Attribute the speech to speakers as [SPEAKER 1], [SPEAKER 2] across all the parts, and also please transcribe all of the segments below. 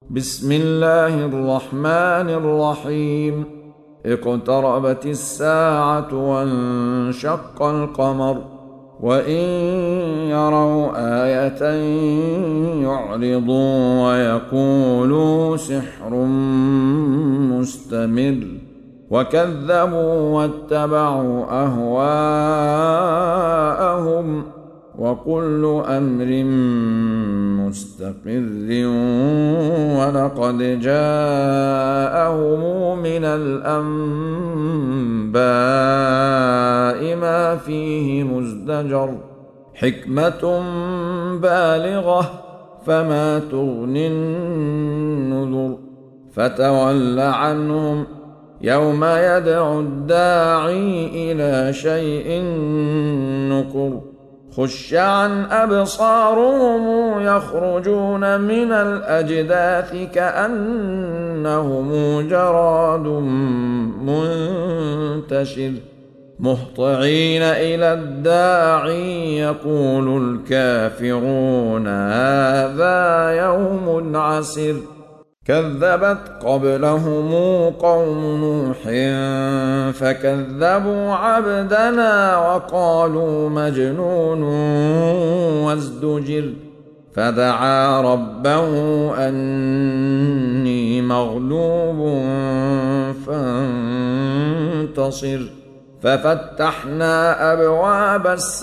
[SPEAKER 1] بسم الله الرحمن الرحيم. اقتربت الساعة وانشق القمر وإن يروا آية يعرضوا ويقولوا سحر مستمر وكذبوا واتبعوا أهواءهم وكل أمر مستقر ولقد جاءهم من الأنباء ما فيه مزدجر حكمة بالغة فما تغني النذر فتول عنهم يوم يدعو الداعي إلى شيء نكر خش عن أبصارهم يخرجون من الأجداث كأنهم جراد منتشر مهطعين إلى الداعي يقول الكافرون هذا يوم عسر كذبت قبلهم قوم نوح فكذبوا عبدنا وقالوا مجنون وازدجر فدعا ربه أني مغلوب فانتصر ففتحنا أبواب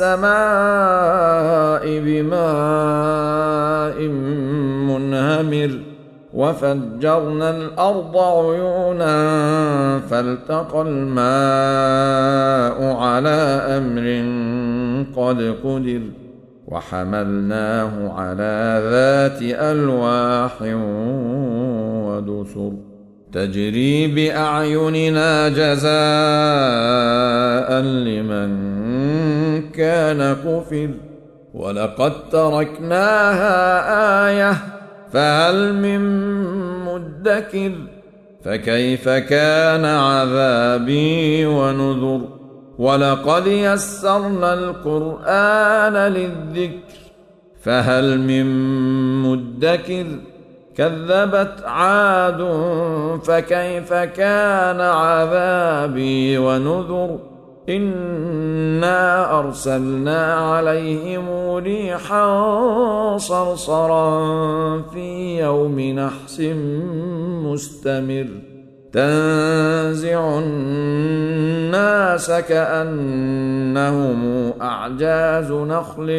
[SPEAKER 1] السماء بماء منهمر وفجرنا الأرض عيونا فالتقى الماء على أمر قد قدر وحملناه على ذات ألواح ودسر تجري بأعيننا جزاء لمن كان كفر ولقد تركناها آية فهل من مدكر فكيف كان عذابي ونذر ولقد يسرنا القرآن للذكر فهل من مدكر كذبت عاد فكيف كان عذابي ونذر إنا أرسلنا عليهم ريحا صرصرا في يوم نحس مستمر تنزع الناس كأنهم أعجاز نخل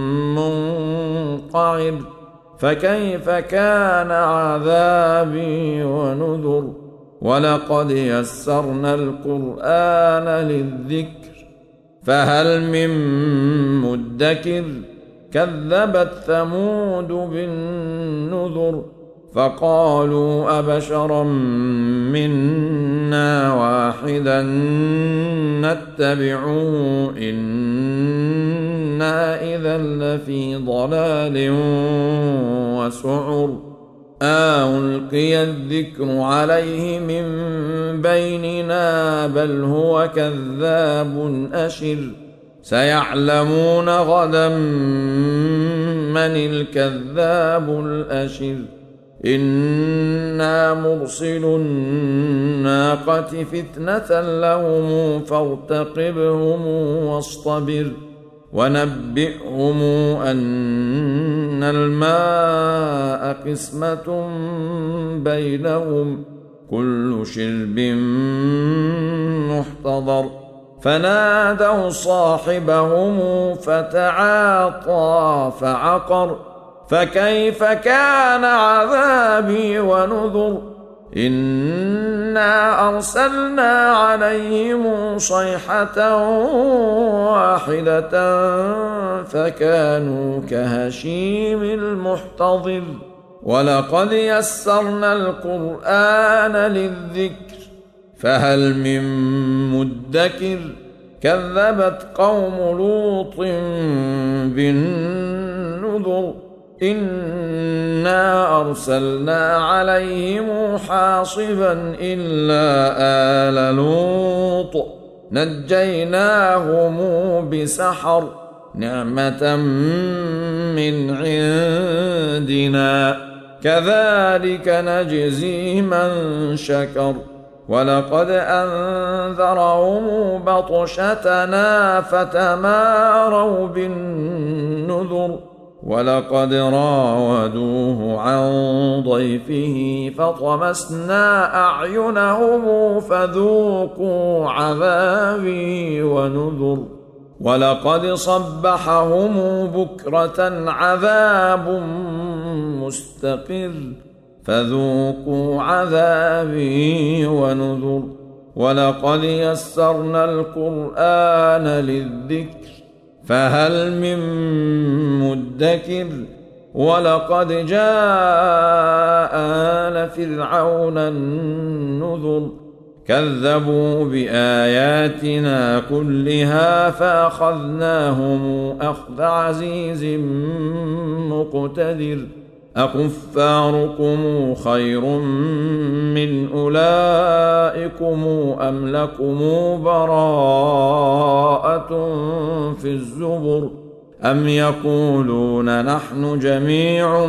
[SPEAKER 1] منقعر فكيف كان عذابي ونذر ولقد يسرنا القرآن للذكر فهل من مدكر كذبت ثمود بالنذر فقالوا أبشرا منا واحدا نتبعه إنا إذا لفي ضلال وسعر ألقي الذكر عليه من بيننا بل هو كذاب أشر سيعلمون غدا من الكذاب الأشر إنا مرسل الناقة فتنة لهم فارتقبهم واصطبر ونبئهم أن الماء قسمة بينهم كل شرب محتضر فنادوا صاحبهم فتعاطى فعقر فكيف كان عذابي ونذر إنا أرسلنا عليهم صيحة واحدة فكانوا كهشيم المحتضر ولقد يسرنا القرآن للذكر فهل من مدكر كذبت قوم لوط بالنذر إنا أرسلنا عليهم حاصبا إلا آل لوط نجيناهم بسحر نعمة من عندنا كذلك نجزي من شكر ولقد أنذرهم بطشتنا فتماروا بالنذر ولقد راودوه عن ضيفه فطمسنا أعينهم فذوقوا عذابي ونذر ولقد صبحهم بكرة عذاب مستقر فذوقوا عذابي ونذر ولقد يسرنا القرآن للذكر فهل من مدكر ولقد جاء آل فرعون النذر كذبوا بآياتنا كلها فأخذناهم أخذ عزيز مقتدر أكفاركم خير من أولئكم أم لكم براءة في الزبر أم يقولون نحن جميع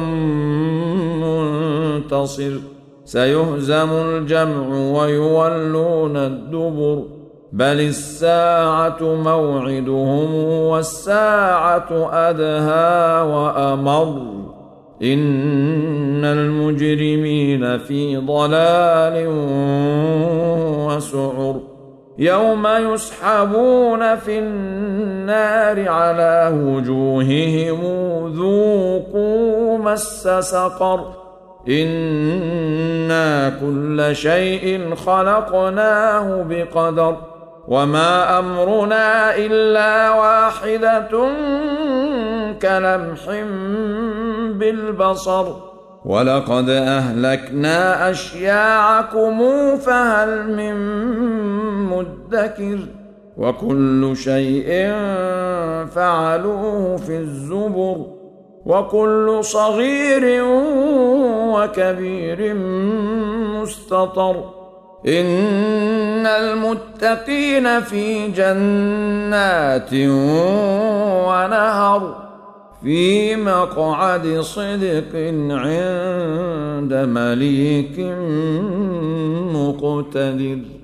[SPEAKER 1] منتصر سيهزم الجمع ويولون الدبر بل الساعة موعدهم والساعة أدهى وأمر إن المجرمين في ضلال وسعر يوم يسحبون في النار على وجوههم ذوقوا مس سقر إنا كل شيء خلقناه بقدر وما أمرنا إلا واحدة كلمح بالبصر ولقد أهلكنا أشياعكم فهل من مدكر وكل شيء فعلوه في الزبر وكل صغير وكبير مستطر إن المتقين في جنات ونهر في مقعد صدق عند مليك مقتدر.